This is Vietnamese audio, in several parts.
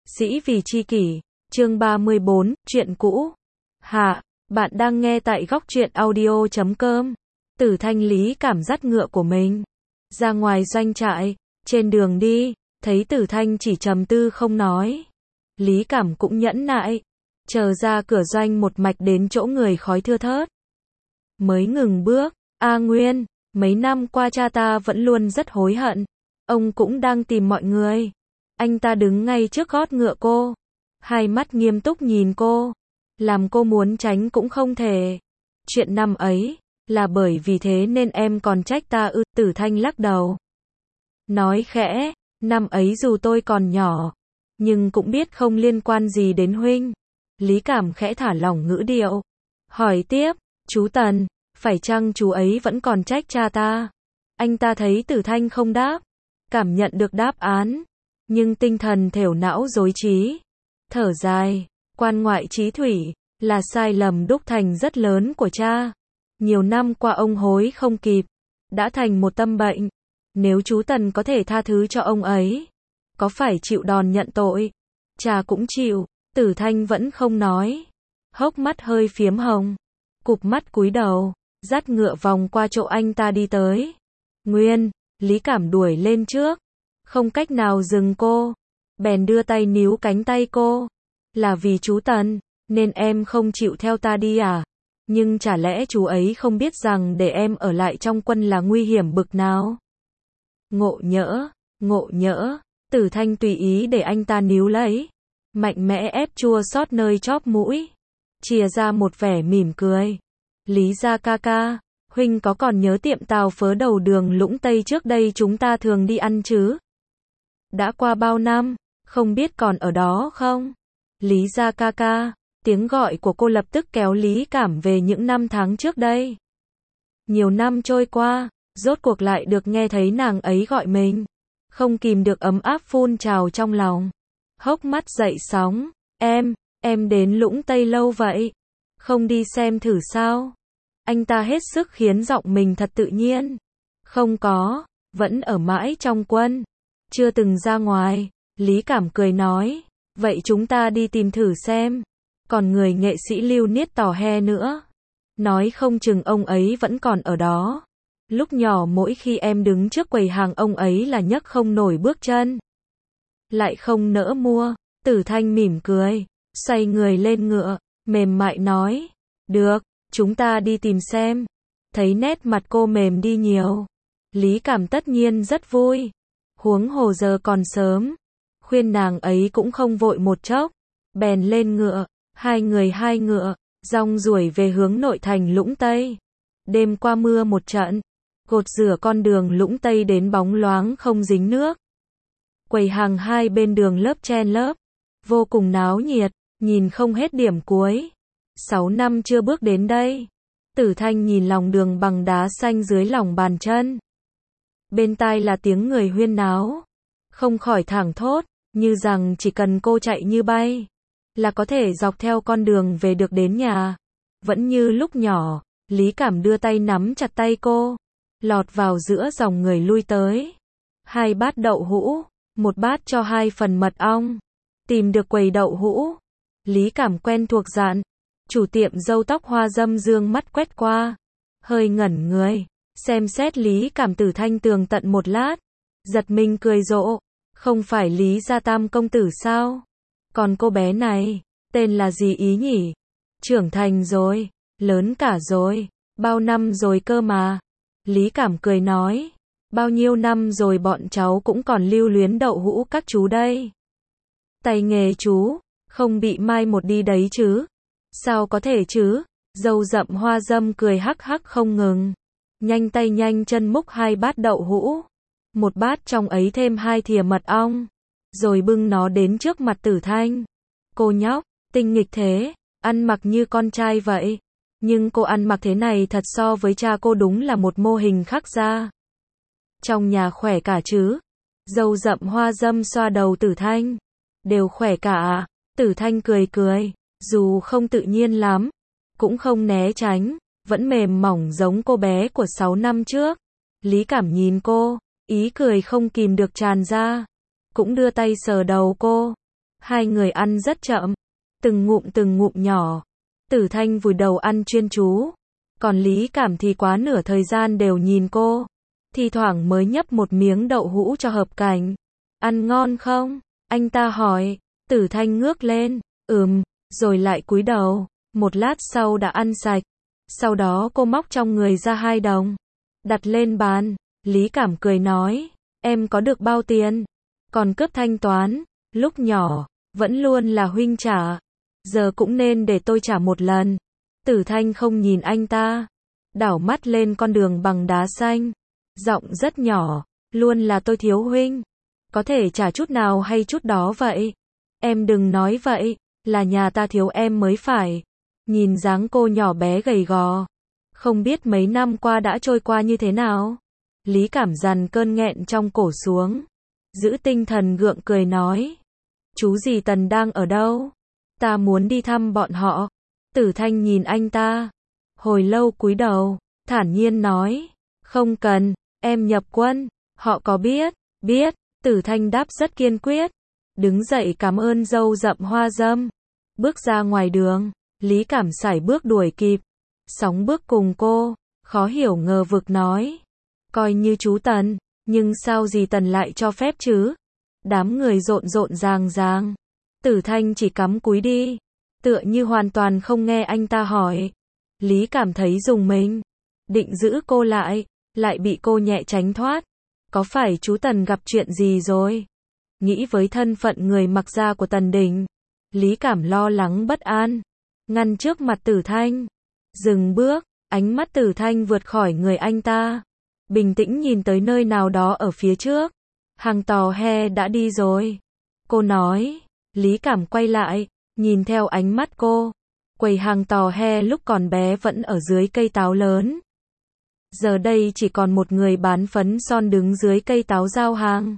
Sĩ vì chi kỷ, chương 34, chuyện cũ. Hạ, bạn đang nghe tại góc truyện audio.com. Tử Thanh Lý cảm dắt ngựa của mình ra ngoài doanh trại, trên đường đi, thấy Tử Thanh chỉ trầm tư không nói. Lý Cảm cũng nhẫn nại, chờ ra cửa doanh một mạch đến chỗ người khói thưa thớt. Mới ngừng bước, A Nguyên, mấy năm qua cha ta vẫn luôn rất hối hận, ông cũng đang tìm mọi người. Anh ta đứng ngay trước gót ngựa cô, hai mắt nghiêm túc nhìn cô, làm cô muốn tránh cũng không thể. Chuyện năm ấy, là bởi vì thế nên em còn trách ta ư? Tử Thanh lắc đầu, nói khẽ, năm ấy dù tôi còn nhỏ, nhưng cũng biết không liên quan gì đến huynh. Lý Cảm khẽ thả lỏng ngữ điệu, hỏi tiếp, chú Tần, phải chăng chú ấy vẫn còn trách cha ta? Anh ta thấy Tử Thanh không đáp, cảm nhận được đáp án, nhưng tinh thần thểu não rối trí. Thở dài, quan ngoại trí thủy, là sai lầm đúc thành rất lớn của cha. Nhiều năm qua ông hối không kịp, đã thành một tâm bệnh. Nếu chú Tần có thể tha thứ cho ông ấy, có phải chịu đòn nhận tội, cha cũng chịu. Tử Thanh vẫn không nói, hốc mắt hơi phiếm hồng, cụp mắt cúi đầu, dắt ngựa vòng qua chỗ anh ta đi tới. Nguyên, Lý Cảm đuổi lên trước, không cách nào dừng cô, bèn đưa tay níu cánh tay cô. Là vì chú Tần, nên em không chịu theo ta đi à? Nhưng chả lẽ chú ấy không biết rằng để em ở lại trong quân là nguy hiểm bực nào? Ngộ nhỡ, Tử Thanh tùy ý để anh ta níu lấy, mạnh mẽ ép chua xót nơi chóp mũi, chìa ra một vẻ mỉm cười. Lý gia ca ca, huynh có còn nhớ tiệm tàu phớ đầu đường Lũng Tây trước đây chúng ta thường đi ăn chứ? Đã qua bao năm, không biết còn ở đó không? Lý gia ca ca, tiếng gọi của cô lập tức kéo Lý Cảm về những năm tháng trước đây. Nhiều năm trôi qua, rốt cuộc lại được nghe thấy nàng ấy gọi mình, không kìm được ấm áp phun trào trong lòng. Hốc mắt dậy sóng, em đến Lũng Tây lâu vậy, không đi xem thử sao? Anh ta hết sức khiến giọng mình thật tự nhiên. Không có, vẫn ở mãi trong quân, chưa từng ra ngoài. Lý Cảm cười nói, vậy chúng ta đi tìm thử xem. Còn người nghệ sĩ Lưu Niết tò he nữa, nói không chừng ông ấy vẫn còn ở đó. Lúc nhỏ mỗi khi em đứng trước quầy hàng ông ấy là nhấc không nổi bước chân, lại không nỡ mua. Tử Thanh mỉm cười, xoay người lên ngựa, mềm mại nói, được, chúng ta đi tìm xem. Thấy nét mặt cô mềm đi nhiều, Lý Cảm tất nhiên rất vui. Huống hồ giờ còn sớm, khuyên nàng ấy cũng không vội một chốc, bèn lên ngựa, hai người hai ngựa, rong ruổi về hướng nội thành Lũng Tây. Đêm qua mưa một trận, gột rửa con đường Lũng Tây đến bóng loáng không dính nước. Quầy hàng hai bên đường lớp chen lớp, vô cùng náo nhiệt, nhìn không hết điểm cuối. 6 năm chưa bước đến đây. Tử Thanh nhìn lòng đường bằng đá xanh dưới lòng bàn chân. Bên tai là tiếng người huyên náo, không khỏi thảng thốt, như rằng chỉ cần cô chạy như bay, là có thể dọc theo con đường về được đến nhà. Vẫn như lúc nhỏ, Lý Cảm đưa tay nắm chặt tay cô, lọt vào giữa dòng người lui tới. 2 bát đậu hũ, 1 bát cho 2 phần mật ong. Tìm được quầy đậu hũ, Lý Cảm quen thuộc dặn. Chủ tiệm râu tóc hoa dâm dương mắt quét qua, hơi ngẩn người, xem xét Lý Cảm. Tử Thanh tường tận một lát, giật mình cười rộ, không phải Lý gia tam công tử sao? Còn cô bé này, tên là gì ý nhỉ? Trưởng thành rồi, lớn cả rồi, bao năm rồi cơ mà. Lý Cảm cười nói, bao nhiêu năm rồi bọn cháu cũng còn lưu luyến đậu hũ các chú đây. Tay nghề chú, không bị mai một đi đấy chứ? Sao có thể chứ? Râu rậm hoa dâm cười hắc hắc không ngừng, nhanh tay nhanh chân múc 2 bát đậu hũ, 1 bát trong ấy thêm 2 thìa mật ong, rồi bưng nó đến trước mặt Tử Thanh. Cô nhóc, tinh nghịch thế, ăn mặc như con trai vậy, nhưng cô ăn mặc thế này thật so với cha cô đúng là một mô hình khác ra. Trong nhà khỏe cả chứ? Râu rậm hoa dâm xoa đầu Tử Thanh, đều khỏe cả. Tử Thanh cười cười, dù không tự nhiên lắm, cũng không né tránh, vẫn mềm mỏng giống cô bé của 6 năm trước. Lý Cảm nhìn cô, ý cười không kìm được tràn ra, cũng đưa tay sờ đầu cô. Hai người ăn rất chậm, từng ngụm nhỏ. Tử Thanh vùi đầu ăn chuyên chú, còn Lý Cảm thì quá nửa thời gian đều nhìn cô, thi thoảng mới nhấp một miếng đậu hũ cho hợp cảnh. Ăn ngon không? Anh ta hỏi. Tử Thanh ngước lên, rồi lại cúi đầu. Một lát sau đã ăn sạch. Sau đó cô móc trong người ra 2 đồng, đặt lên bàn. Lý Cảm cười nói, em có được bao tiền? Còn cướp thanh toán, lúc nhỏ, vẫn luôn là huynh trả. Giờ cũng nên để tôi trả một lần. Tử Thanh không nhìn anh ta, đảo mắt lên con đường bằng đá xanh. Giọng rất nhỏ, luôn là tôi thiếu huynh. Có thể trả chút nào hay chút đó vậy? Em đừng nói vậy, là nhà ta thiếu em mới phải. Nhìn dáng cô nhỏ bé gầy gò, không biết mấy năm qua đã trôi qua như thế nào. Lý Cảm dằn cơn nghẹn trong cổ xuống, giữ tinh thần gượng cười nói, chú dì Tần đang ở đâu? Ta muốn đi thăm bọn họ. Tử Thanh nhìn anh ta, hồi lâu cúi đầu, thản nhiên nói, không cần, em nhập quân. Họ có biết? Biết. Tử Thanh đáp rất kiên quyết, đứng dậy cảm ơn dâu rậm hoa dâm, bước ra ngoài đường. Lý Cảm sải bước đuổi kịp, sóng bước cùng cô, khó hiểu ngờ vực nói, coi như chú Tần, nhưng sao dì Tần lại cho phép chứ? Đám người rộn rộn ràng. Tử Thanh chỉ cắm cúi đi, tựa như hoàn toàn không nghe anh ta hỏi. Lý Cảm thấy rùng mình, định giữ cô lại bị cô nhẹ tránh thoát. Có phải chú Tần gặp chuyện gì rồi? Nghĩ với thân phận người mặc da của Tần Đình, Lý Cảm lo lắng bất an, ngăn trước mặt Tử Thanh, dừng bước. Ánh mắt Tử Thanh vượt khỏi người anh ta, bình tĩnh nhìn tới nơi nào đó ở phía trước. Hàng tò he đã đi rồi. Cô nói. Lý Cảm quay lại, nhìn theo ánh mắt cô. Quầy hàng tò he lúc còn bé vẫn ở dưới cây táo lớn. Giờ đây chỉ còn một người bán phấn son đứng dưới cây táo giao hàng.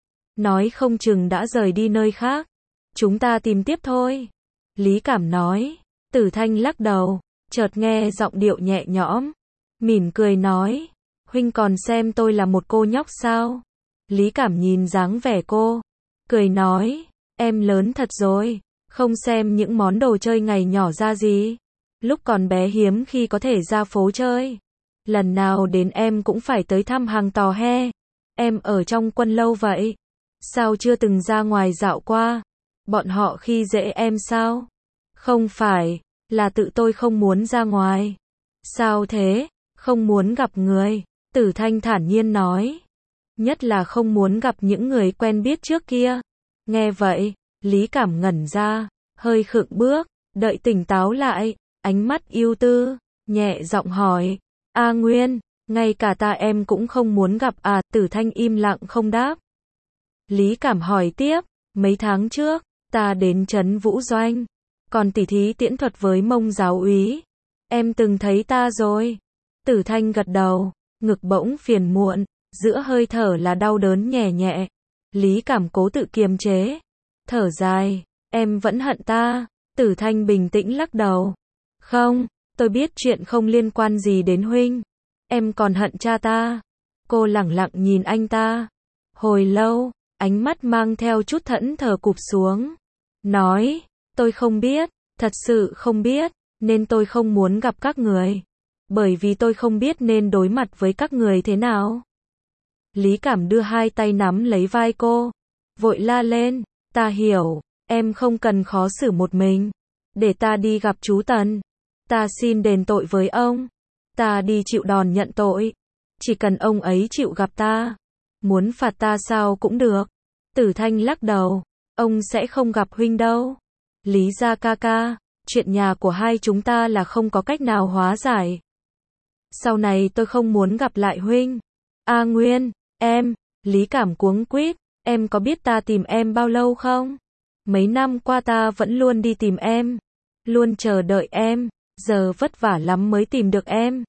Nói không chừng đã rời đi nơi khác. Chúng ta tìm tiếp thôi. Lý Cảm nói. Tử Thanh lắc đầu, chợt nghe giọng điệu nhẹ nhõm, mỉm cười nói, huynh còn xem tôi là một cô nhóc sao? Lý Cảm nhìn dáng vẻ cô, cười nói, em lớn thật rồi, không xem những món đồ chơi ngày nhỏ ra gì. Lúc còn bé hiếm khi có thể ra phố chơi. Lần nào đến em cũng phải tới thăm hàng tò he. Em ở trong quân lâu vậy, sao chưa từng ra ngoài dạo qua? Bọn họ khi dễ em sao? Không phải, là tự tôi không muốn ra ngoài. Sao thế? Không muốn gặp người. Tử Thanh thản nhiên nói. Nhất là không muốn gặp những người quen biết trước kia. Nghe vậy, Lý Cảm ngẩn ra, hơi khựng bước, đợi tỉnh táo lại, ánh mắt ưu tư, nhẹ giọng hỏi. A Nguyên, ngay cả ta em cũng không muốn gặp à? Tử Thanh im lặng không đáp. Lý Cảm hỏi tiếp, mấy tháng trước, ta đến trấn Vũ Doanh, còn tỉ thí tiễn thuật với Mông giáo úy. Em từng thấy ta rồi. Tử Thanh gật đầu, ngực bỗng phiền muộn, giữa hơi thở là đau đớn nhẹ nhẹ. Lý Cảm cố tự kiềm chế, thở dài, em vẫn hận ta. Tử Thanh bình tĩnh lắc đầu. Không, tôi biết chuyện không liên quan gì đến huynh. Em còn hận cha ta. Cô lẳng lặng nhìn anh ta. Hồi lâu, ánh mắt mang theo chút thẫn thờ cụp xuống. Nói, tôi không biết, thật sự không biết, nên tôi không muốn gặp các người. Bởi vì tôi không biết nên đối mặt với các người thế nào. Lý Cảm đưa hai tay nắm lấy vai cô, vội la lên, ta hiểu, em không cần khó xử một mình. Để ta đi gặp chú Tần. Ta xin đền tội với ông. Ta đi chịu đòn nhận tội. Chỉ cần ông ấy chịu gặp ta. Muốn phạt ta sao cũng được. Tử Thanh lắc đầu. Ông sẽ không gặp huynh đâu. Lý gia ca ca, chuyện nhà của hai chúng ta là không có cách nào hóa giải. Sau này tôi không muốn gặp lại huynh. A Nguyên, em. Lý Cảm cuống quýt. Em có biết ta tìm em bao lâu không? Mấy năm qua ta vẫn luôn đi tìm em. Luôn chờ đợi em. Giờ vất vả lắm mới tìm được em.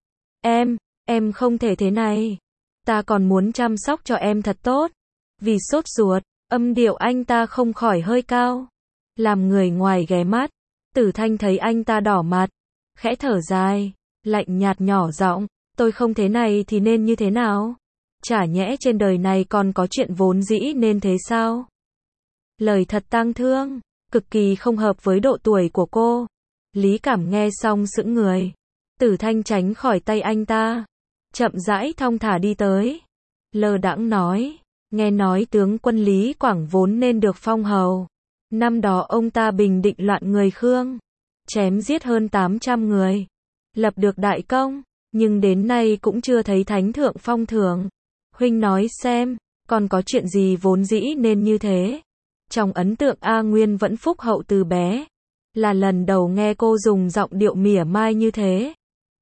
Em không thể thế này. Ta còn muốn chăm sóc cho em thật tốt. Vì sốt ruột, âm điệu anh ta không khỏi hơi cao, làm người ngoài ghé mắt. Tử Thanh thấy anh ta đỏ mặt, khẽ thở dài, lạnh nhạt nhỏ giọng, tôi không thế này thì nên như thế nào? Chả nhẽ trên đời này còn có chuyện vốn dĩ nên thế sao? Lời thật tang thương. cực kỳ không hợp với độ tuổi của cô. Lý Cảm nghe xong sững người. Tử Thanh tránh khỏi tay anh ta, chậm rãi thong thả đi tới. Lơ đãng nói, nghe nói tướng quân Lý Quảng vốn nên được phong hầu. Năm đó ông ta bình định loạn người Khương, chém giết hơn 800 người, lập được đại công, nhưng đến nay cũng chưa thấy thánh thượng phong thưởng. Huynh nói xem, còn có chuyện gì vốn dĩ nên như thế? Trong ấn tượng A Nguyên vẫn phúc hậu từ bé, là lần đầu nghe cô dùng giọng điệu mỉa mai như thế.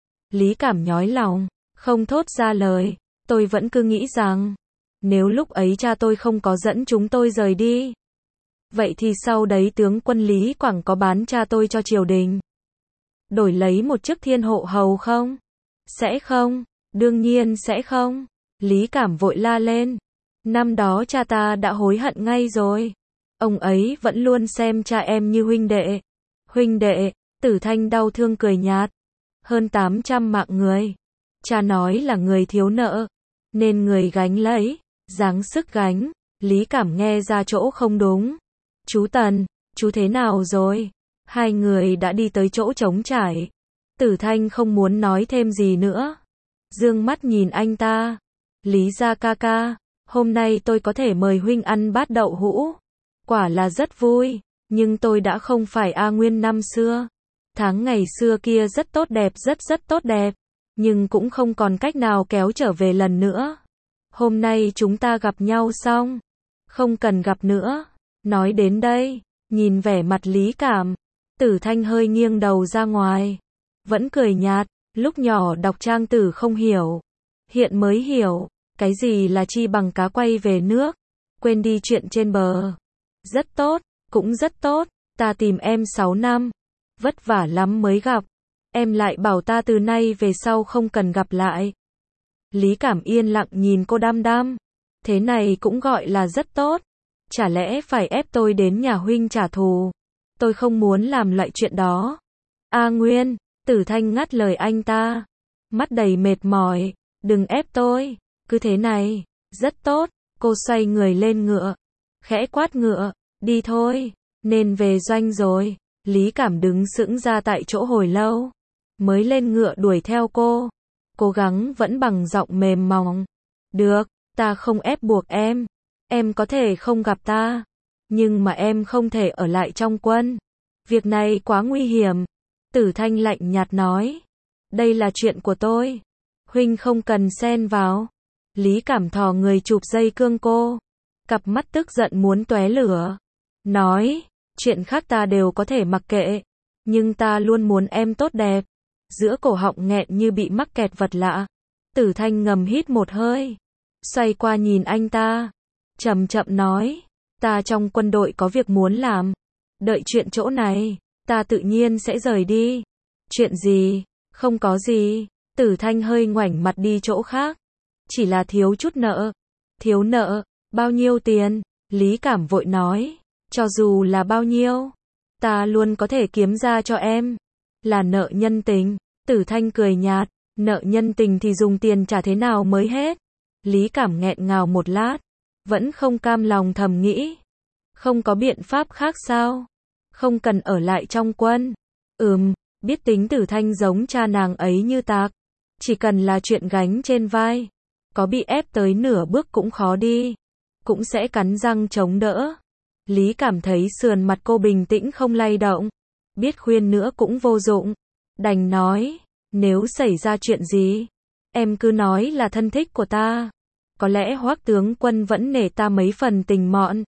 Lý Cảm nhói lòng, không thốt ra lời. Tôi vẫn cứ nghĩ rằng, nếu lúc ấy cha tôi không có dẫn chúng tôi rời đi, vậy thì sau đấy tướng quân Lý Quảng có bán cha tôi cho triều đình, đổi lấy một chức thiên hộ hầu không? Sẽ không, đương nhiên sẽ không. Lý Cảm vội la lên. Năm đó cha ta đã hối hận ngay rồi. Ông ấy vẫn luôn xem cha em như huynh đệ. Huynh đệ, Tử Thanh đau thương cười nhạt. Hơn 800 mạng người. Cha nói là người thiếu nợ, nên người gánh lấy, dáng sức gánh. Lý Cảm nghe ra chỗ không đúng. Chú Tần, chú thế nào rồi? Hai người đã đi tới chỗ trống trải. Tử Thanh không muốn nói thêm gì nữa. Dương mắt nhìn anh ta. Lý gia ca ca, hôm nay tôi có thể mời huynh ăn bát đậu hũ. Quả là rất vui, nhưng tôi đã không phải A Nguyên năm xưa. Tháng ngày xưa kia rất tốt đẹp, rất tốt đẹp, nhưng cũng không còn cách nào kéo trở về lần nữa. Hôm nay chúng ta gặp nhau xong, không cần gặp nữa. Nói đến đây, nhìn vẻ mặt Lý Cảm, Tử Thanh hơi nghiêng đầu ra ngoài, vẫn cười nhạt. Lúc nhỏ đọc trang tử không hiểu, hiện mới hiểu, cái gì là chi bằng cá quay về nước, quên đi chuyện trên bờ. Rất tốt, cũng rất tốt, ta tìm em 6 năm, vất vả lắm mới gặp, em lại bảo ta từ nay về sau không cần gặp lại. Lý Cảm yên lặng nhìn cô đăm đăm, thế này cũng gọi là rất tốt, chả lẽ phải ép tôi đến nhà huynh trả thù? Tôi không muốn làm loại chuyện đó. A Nguyên, Tử Thanh ngắt lời anh ta, mắt đầy mệt mỏi, đừng ép tôi, cứ thế này, rất tốt. Cô xoay người lên ngựa, khẽ quát ngựa, đi thôi, nên về doanh rồi. Lý Cảm đứng sững ra tại chỗ hồi lâu, mới lên ngựa đuổi theo cô, cố gắng vẫn bằng giọng mềm mỏng. Được, ta không ép buộc em có thể không gặp ta, nhưng mà em không thể ở lại trong quân. Việc này quá nguy hiểm. Tử Thanh lạnh nhạt nói, đây là chuyện của tôi, huynh không cần xen vào. Lý Cảm thò người chụp dây cương cô, cặp mắt tức giận muốn tóe lửa, nói, chuyện khác ta đều có thể mặc kệ, nhưng ta luôn muốn em tốt đẹp. Giữa cổ họng nghẹn như bị mắc kẹt vật lạ. Tử Thanh ngầm hít một hơi, xoay qua nhìn anh ta, chậm chậm nói, ta trong quân đội có việc muốn làm, đợi chuyện chỗ này, ta tự nhiên sẽ rời đi. Chuyện gì? Không có gì. Tử Thanh hơi ngoảnh mặt đi chỗ khác. Chỉ là thiếu chút nợ. Thiếu nợ? Bao nhiêu tiền? Lý Cảm vội nói, cho dù là bao nhiêu, ta luôn có thể kiếm ra cho em. Là nợ nhân tình. Tử Thanh cười nhạt, nợ nhân tình thì dùng tiền trả thế nào mới hết? Lý Cảm nghẹn ngào một lát, vẫn không cam lòng thầm nghĩ, không có biện pháp khác sao? Không cần ở lại trong quân. Biết tính Tử Thanh giống cha nàng ấy như tạc, chỉ cần là chuyện gánh trên vai, có bị ép tới nửa bước cũng khó đi, cũng sẽ cắn răng chống đỡ. Lý Cảm thấy sườn mặt cô bình tĩnh không lay động, biết khuyên nữa cũng vô dụng, đành nói, nếu xảy ra chuyện gì, em cứ nói là thân thích của ta, có lẽ Hoắc tướng quân vẫn nể ta mấy phần tình mọn.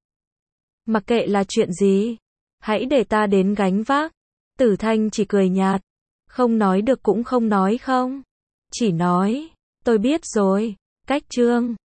Mặc kệ là chuyện gì, hãy để ta đến gánh vác. Tử Thanh chỉ cười nhạt, không nói được cũng không nói không, chỉ nói, tôi biết rồi. Cách chương